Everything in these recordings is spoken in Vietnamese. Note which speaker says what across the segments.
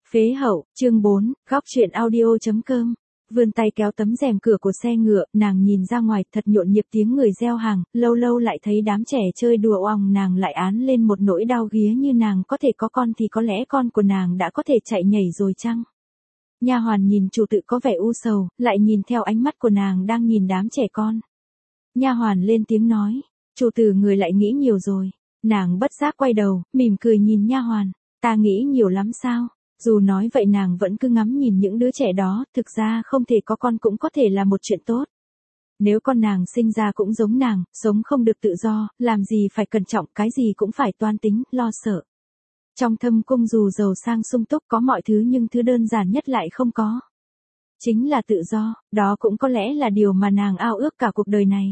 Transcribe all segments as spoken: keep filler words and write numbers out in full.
Speaker 1: Phế hậu, chương bốn, góc chuyện audio.com. Vươn tay kéo tấm rèm cửa của xe ngựa, nàng nhìn ra ngoài, thật nhộn nhịp tiếng người gieo hàng, lâu lâu lại thấy đám trẻ chơi đùa oòng, nàng lại án lên một nỗi đau ghía, như nàng có thể có con thì có lẽ con của nàng đã có thể chạy nhảy rồi chăng? Nha hoàn nhìn chủ tự có vẻ u sầu, lại nhìn theo ánh mắt của nàng đang nhìn đám trẻ con. Nha hoàn lên tiếng nói, chủ tử người lại nghĩ nhiều rồi. Nàng bất giác quay đầu, mỉm cười nhìn nha hoàn, ta nghĩ nhiều lắm sao? Dù nói vậy nàng vẫn cứ ngắm nhìn những đứa trẻ đó, thực ra không thể có con cũng có thể là một chuyện tốt. Nếu con nàng sinh ra cũng giống nàng, sống không được tự do, làm gì phải cẩn trọng, cái gì cũng phải toan tính, lo sợ. Trong thâm cung dù giàu sang sung túc có mọi thứ nhưng thứ đơn giản nhất lại không có. Chính là tự do, đó cũng có lẽ là điều mà nàng ao ước cả cuộc đời này.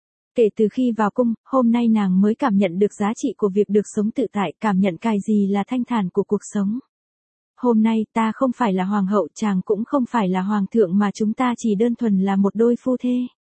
Speaker 1: Kể từ khi vào cung, hôm nay nàng mới cảm nhận được giá trị của việc được sống tự tại, cảm nhận cái gì là thanh thản của cuộc sống. Hôm nay ta không phải là hoàng hậu, chàng cũng không phải là hoàng thượng, mà chúng ta chỉ đơn thuần là một đôi phu thê.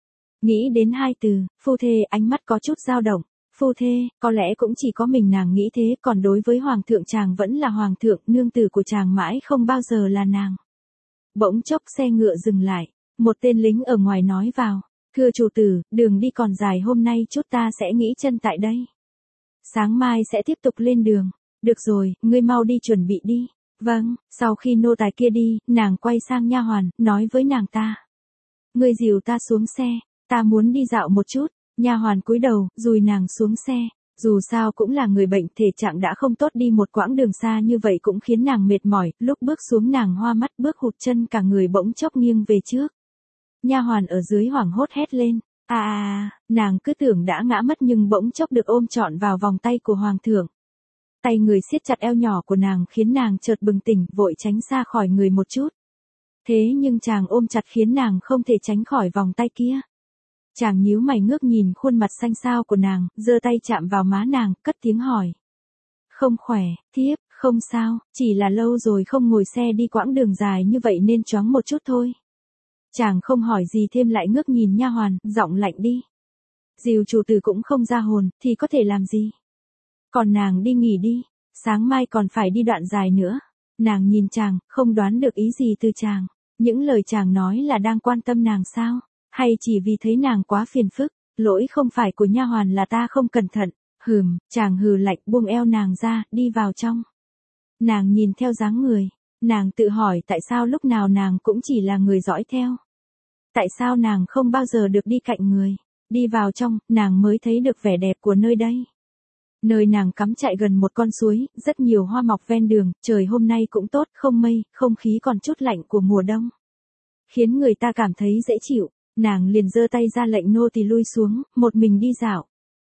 Speaker 1: Nghĩ đến hai từ, phu thê, ánh mắt có chút dao động. Phu thê, có lẽ cũng chỉ có mình nàng nghĩ thế, còn đối với hoàng thượng chàng vẫn là hoàng thượng, nương tử của chàng mãi không bao giờ là nàng. Bỗng chốc xe ngựa dừng lại, một tên lính ở ngoài nói vào, thưa chủ tử, đường đi còn dài, hôm nay chút ta sẽ nghỉ chân tại đây. Sáng mai sẽ tiếp tục lên đường. Được rồi, ngươi mau đi chuẩn bị đi. Vâng, sau khi nô tài kia đi, nàng quay sang nha hoàn, nói với nàng ta. Ngươi dìu ta xuống xe, ta muốn đi dạo một chút. Nha hoàn cúi đầu, dùi nàng xuống xe. Dù sao cũng là người bệnh, thể trạng đã không tốt, đi một quãng đường xa như vậy cũng khiến nàng mệt mỏi, lúc bước xuống nàng hoa mắt, bước hụt chân, cả người bỗng chốc nghiêng về trước. Nha hoàn ở dưới hoảng hốt hét lên. À à, nàng cứ tưởng đã ngã mất nhưng bỗng chốc được ôm trọn vào vòng tay của hoàng thượng. Tay người siết chặt eo nhỏ của nàng khiến nàng chợt bừng tỉnh, vội tránh xa khỏi người một chút. Thế nhưng chàng ôm chặt khiến nàng không thể tránh khỏi vòng tay kia. Chàng nhíu mày ngước nhìn khuôn mặt xanh xao của nàng, giơ tay chạm vào má nàng, cất tiếng hỏi. Không khỏe, thiếp, không sao, chỉ là lâu rồi không ngồi xe đi quãng đường dài như vậy nên choáng một chút thôi. Chàng không hỏi gì thêm, lại ngước nhìn nha hoàn, giọng lạnh đi. Dìu chủ tử cũng không ra hồn, thì có thể làm gì? Còn nàng đi nghỉ đi, sáng mai còn phải đi đoạn dài nữa. Nàng nhìn chàng, không đoán được ý gì từ chàng. Những lời chàng nói là đang quan tâm nàng sao? Hay chỉ vì thấy nàng quá phiền phức? Lỗi không phải của nha hoàn, là ta không cẩn thận. Hừm, chàng hừ lạnh, buông eo nàng ra, đi vào trong. Nàng nhìn theo dáng người. Nàng tự hỏi tại sao lúc nào nàng cũng chỉ là người dõi theo. Tại sao nàng không bao giờ được đi cạnh người. Đi vào trong, nàng mới thấy được vẻ đẹp của nơi đây. Nơi nàng cắm trại gần một con suối, rất nhiều hoa mọc ven đường, trời hôm nay cũng tốt, không mây, không khí còn chút lạnh của mùa đông. Khiến người ta cảm thấy dễ chịu, nàng liền giơ tay ra lệnh nô tỳ lui xuống, một mình đi dạo.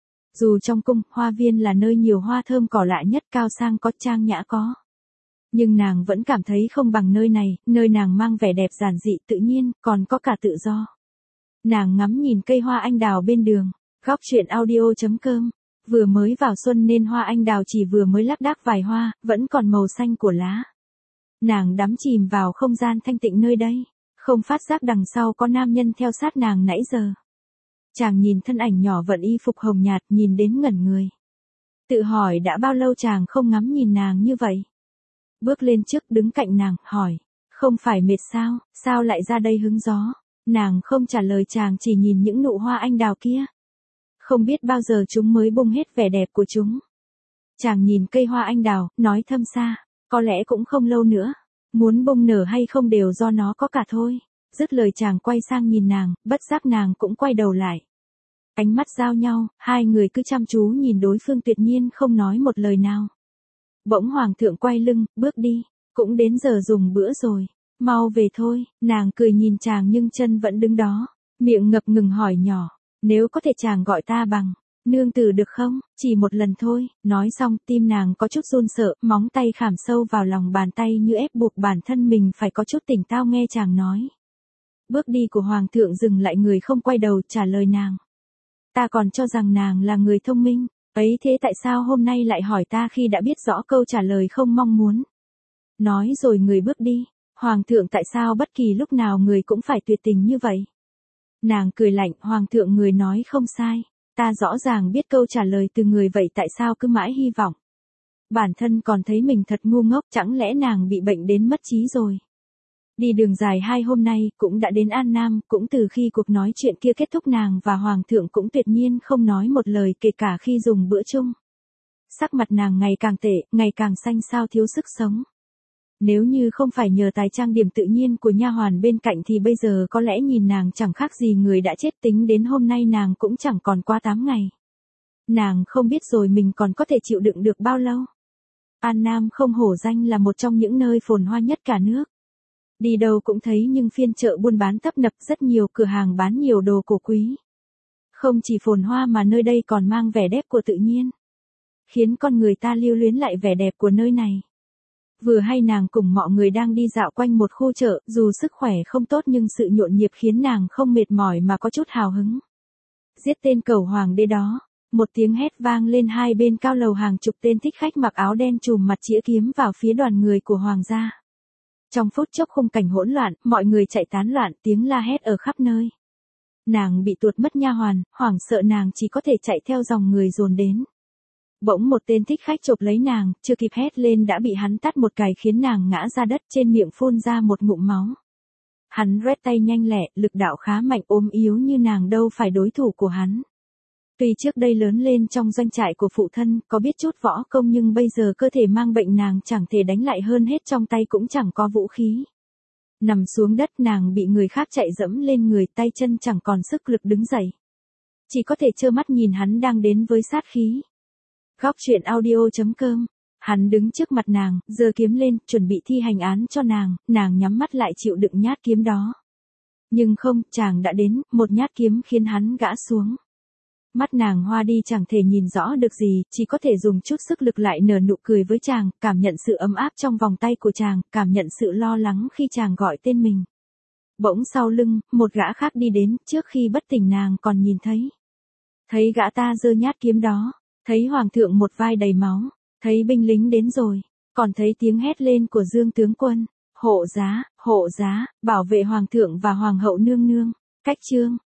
Speaker 1: Dù trong cung, hoa viên là nơi nhiều hoa thơm cỏ lạ nhất, cao sang có, trang nhã có. Nhưng nàng vẫn cảm thấy không bằng nơi này, nơi nàng mang vẻ đẹp giản dị tự nhiên, còn có cả tự do. Nàng ngắm nhìn cây hoa anh đào bên đường, góc chuyện audio.com. Vừa mới vào xuân nên hoa anh đào chỉ vừa mới lác đác vài hoa, vẫn còn màu xanh của lá. Nàng đắm chìm vào không gian thanh tịnh nơi đây, không phát giác đằng sau có nam nhân theo sát nàng nãy giờ. Chàng nhìn thân ảnh nhỏ vận y phục hồng nhạt, nhìn đến ngẩn người. Tự hỏi đã bao lâu chàng không ngắm nhìn nàng như vậy. Bước lên trước đứng cạnh nàng, hỏi, không phải mệt sao, sao lại ra đây hứng gió? Nàng không trả lời chàng, chỉ nhìn những nụ hoa anh đào kia. Không biết bao giờ chúng mới bung hết vẻ đẹp của chúng. Chàng nhìn cây hoa anh đào, nói thâm xa, có lẽ cũng không lâu nữa. Muốn bung nở hay không đều do nó có cả thôi. Dứt lời chàng quay sang nhìn nàng, bất giác nàng cũng quay đầu lại. Ánh mắt giao nhau, hai người cứ chăm chú nhìn đối phương, tuyệt nhiên không nói một lời nào. Bỗng hoàng thượng quay lưng, bước đi, cũng đến giờ dùng bữa rồi, mau về thôi. Nàng cười nhìn chàng nhưng chân vẫn đứng đó, miệng ngập ngừng hỏi nhỏ. Nếu có thể chàng gọi ta bằng nương tử được không? Chỉ một lần thôi. Nói xong, tim nàng có chút run sợ, móng tay khảm sâu vào lòng bàn tay như ép buộc bản thân mình phải có chút tỉnh táo nghe chàng nói. Bước đi của hoàng thượng dừng lại, người không quay đầu trả lời nàng. Ta còn cho rằng nàng là người thông minh, ấy thế tại sao hôm nay lại hỏi ta khi đã biết rõ câu trả lời không mong muốn? Nói rồi người bước đi. Hoàng thượng, tại sao bất kỳ lúc nào người cũng phải tuyệt tình như vậy? Nàng cười lạnh, hoàng thượng người nói không sai, ta rõ ràng biết câu trả lời từ người, vậy tại sao cứ mãi hy vọng? Bản thân còn thấy mình thật ngu ngốc, chẳng lẽ nàng bị bệnh đến mất trí rồi. Đi đường dài hai hôm nay, cũng đã đến An Nam, cũng từ khi cuộc nói chuyện kia kết thúc nàng và Hoàng thượng cũng tuyệt nhiên không nói một lời kể cả khi dùng bữa chung. Sắc mặt nàng ngày càng tệ, ngày càng xanh xao thiếu sức sống. Nếu như không phải nhờ tài trang điểm tự nhiên của nha hoàn bên cạnh thì bây giờ có lẽ nhìn nàng chẳng khác gì người đã chết, tính đến hôm nay nàng cũng chẳng còn qua tám ngày. Nàng không biết rồi mình còn có thể chịu đựng được bao lâu. An Nam không hổ danh là một trong những nơi phồn hoa nhất cả nước. Đi đâu cũng thấy nhưng phiên chợ buôn bán tấp nập, rất nhiều cửa hàng bán nhiều đồ cổ quý. Không chỉ phồn hoa mà nơi đây còn mang vẻ đẹp của tự nhiên, khiến con người ta lưu luyến lại vẻ đẹp của nơi này. Vừa hay nàng cùng mọi người đang đi dạo quanh một khu chợ, dù sức khỏe không tốt nhưng sự nhộn nhịp khiến nàng không mệt mỏi mà có chút hào hứng. Giết tên cẩu hoàng đế đó, một tiếng hét vang lên, hai bên cao lầu hàng chục tên thích khách mặc áo đen trùm mặt chĩa kiếm vào phía đoàn người của hoàng gia. Trong phút chốc khung cảnh hỗn loạn, mọi người chạy tán loạn, tiếng la hét ở khắp nơi. Nàng bị tuột mất nha hoàn, hoảng sợ nàng chỉ có thể chạy theo dòng người dồn đến. Bỗng một tên thích khách chộp lấy nàng, chưa kịp hét lên đã bị hắn tát một cài khiến nàng ngã ra đất, trên miệng phun ra một ngụm máu. Hắn rét tay nhanh lẹ, lực đạo khá mạnh, ốm yếu như nàng đâu phải đối thủ của hắn. Tuy trước đây lớn lên trong doanh trại của phụ thân, có biết chút võ công nhưng bây giờ cơ thể mang bệnh nàng chẳng thể đánh lại, hơn hết trong tay cũng chẳng có vũ khí. Nằm xuống đất nàng bị người khác chạy dẫm lên người, tay chân chẳng còn sức lực đứng dậy. Chỉ có thể trơ mắt nhìn hắn đang đến với sát khí. Góc truyện audio chấm com. Hắn đứng trước mặt nàng, giơ kiếm lên, chuẩn bị thi hành án cho nàng, nàng nhắm mắt lại chịu đựng nhát kiếm đó. Nhưng không, chàng đã đến, một nhát kiếm khiến hắn gã xuống. Mắt nàng hoa đi, chẳng thể nhìn rõ được gì, chỉ có thể dùng chút sức lực lại nở nụ cười với chàng, cảm nhận sự ấm áp trong vòng tay của chàng, cảm nhận sự lo lắng khi chàng gọi tên mình. Bỗng sau lưng, một gã khác đi đến, trước khi bất tỉnh nàng còn nhìn thấy. Thấy gã ta giơ nhát kiếm đó, thấy hoàng thượng một vai đầy máu, thấy binh lính đến rồi, còn thấy tiếng hét lên của Dương tướng quân, hộ giá, hộ giá, bảo vệ hoàng thượng và hoàng hậu nương nương. Cách chương